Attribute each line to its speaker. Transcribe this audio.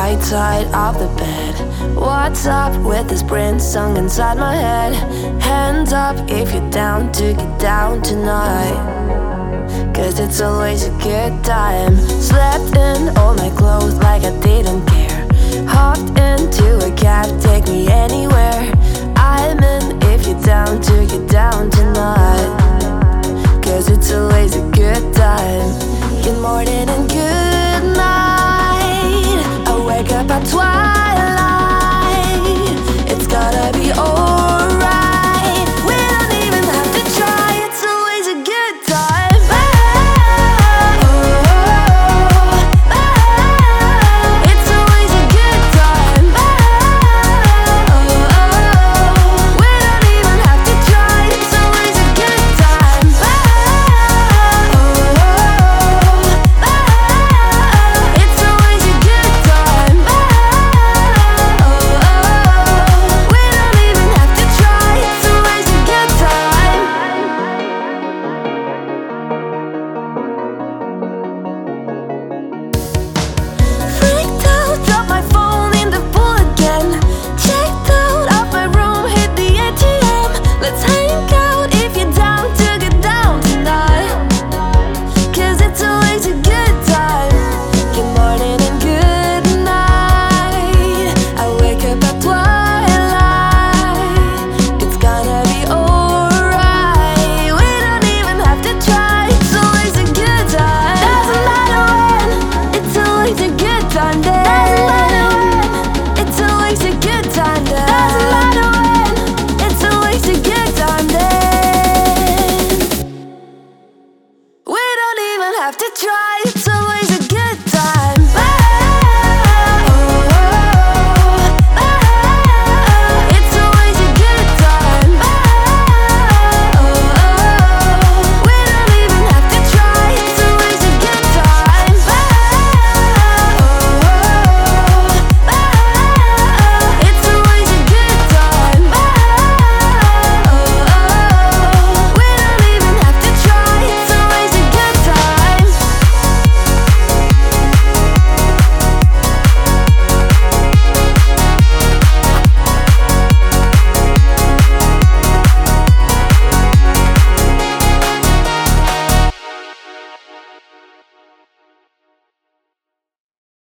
Speaker 1: right side of the bed. What's up with this Prince song inside my head? Hands up if you're down to get down tonight, 'cause it's always a good time. Slept in all my clothes like I didn't care. Hopped into a cab, take me anywhere. I'm in if you're down to get down tonight, 'cause it's always a good time. Good morning and good night. I wake up at twilight. It's gonna be alright. We don't even have to try. It's always a good time. It's always a good time. We don't even have to try. It's always a good time. It's always a good time. We don't even have to try. It's always a good time. Freaked out, dropped my phone in the pool again. Checked out of my room, hit the ATM. Let's hang out if you're down to get down tonight, 'cause it's always a good time. Good morning and good night. I wake up at twilight. It's gonna be alright. We don't even have to try. It's always a good time. Doesn't matter when. It's always a good time then. Doesn't matter when. It's always a good time then. Doesn't matter when. It's always a good time then. We don't even have to try.